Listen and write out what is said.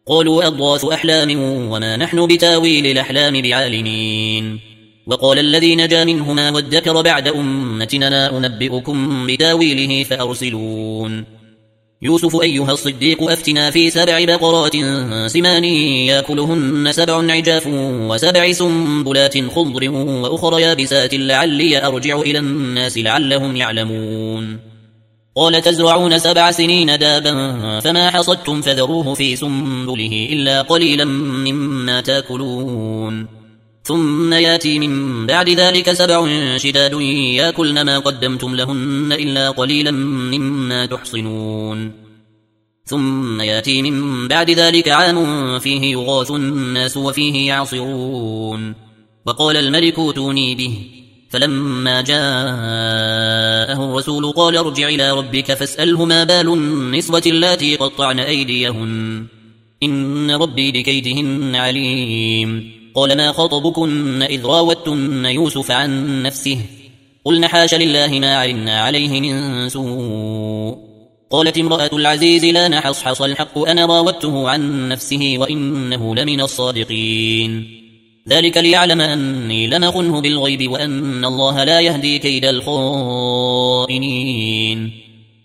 قالوا أضغاث أحلام وما نحن بتاويل الأحلام بعالمين. وقال الذي نجا منهما وادكر بعد أمتنا أنبئكم بتاويله فأرسلون. يوسف أيها الصديق أفتنا في 7 بقرات سمان يأكلهن 7 عجاف و7 سنبلات خضر وأخر يابسات لعلي أرجع إلى الناس لعلهم يعلمون. قال تزرعون 7 سنين دابا فما حصدتم فذروه في سنبله إلا قليلا مما تأكلون. ثم ياتي من بعد ذلك 7 شداد يأكلن ما قدمتم لهن إلا قليلا مما تحصنون. ثم ياتي من بعد ذلك عام فيه يغاث الناس وفيه يعصرون. وقال الملك ائتوني به. فلما جاءه الرسول قال ارجع إلى ربك فاسأله ما بال النسوة اللاتي قطعن أيديهن إن ربي بكيدهن عليم. قال ما خطبكن إذ راوتن يوسف عن نفسه قلن حاش لله ما علمنا عليه من سوء. قالت امرأة العزيز لا نحصحص الحق أنا راودته عن نفسه وإنه لمن الصادقين. ذلك ليعلم أني لم أخنه بالغيب وأن الله لا يهدي كيد الخائنين.